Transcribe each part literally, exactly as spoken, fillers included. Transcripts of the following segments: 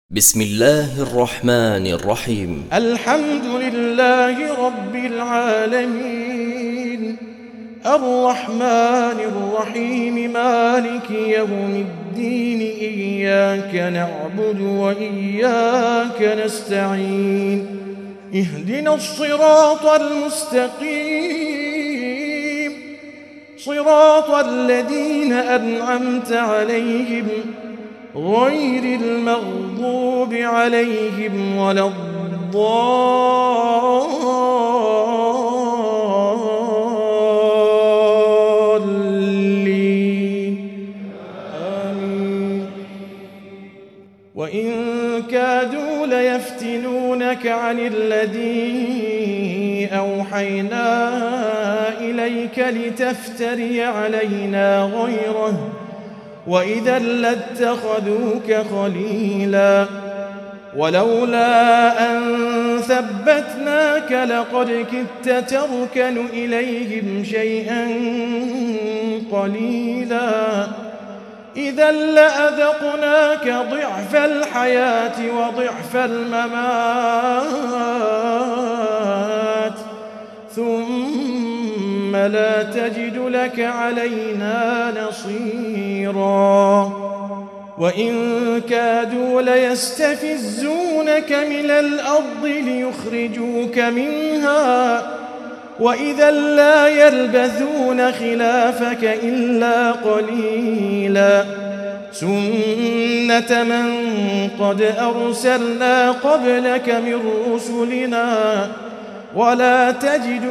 بسم الله الرحمن الرحيم. الحمد لله رب العالمين، الرحمن الرحيم، مالك يوم الدين. إياك نعبد وإياك نستعين. اهدنا الصراط المستقيم، صراط الذين أنعمت عليهم غير المغضوب عليهم ولا الضالين. آمين. وإن كادوا ليفتنونك عن الذي أوحينا إليك لتفتري علينا غيره، وإذا لاتخذوك خليلا. ولولا أن ثبتناك لقد كدت تركن إليهم شيئا قليلا. إذا لأذقناك ضعف الحياة وضعف الممات، ثم لا تجد لك علينا نصيرا. وإن كادوا ليستفزونك من الأرض ليخرجوك منها، وإذا لا يلبثون خلافك إلا قليلا. سنة من قد أرسلنا قبلك من رسلنا، ولا تجد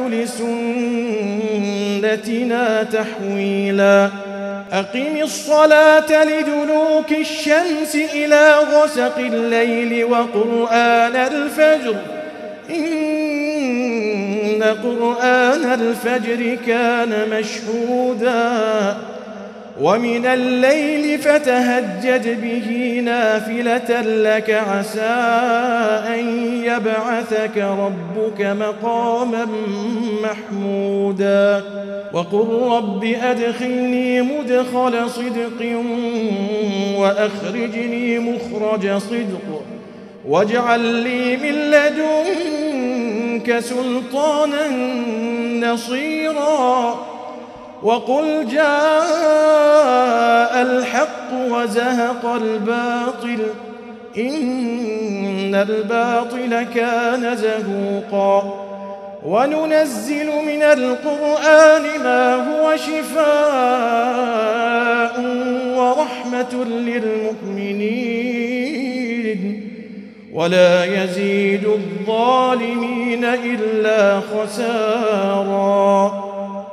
لسنتنا تحويلا. أقم الصلاة لدلوك الشمس إلى غسق الليل وقرآن الفجر، إن قرآن الفجر كان مشهودا. ومن الليل فتهجد به نافلة لك عسى أن يبعثك ربك مقاما محمودا. وقل رب أدخلني مدخل صدق وأخرجني مخرج صدق، واجعل لي من لدنك سلطانا نصيرا. وقل جاء الحق وزهق الباطل، إن الباطل كان زهوقا. وننزل من القرآن ما هو شفاء ورحمة للمؤمنين، ولا يزيد الظالمين إلا خسارا.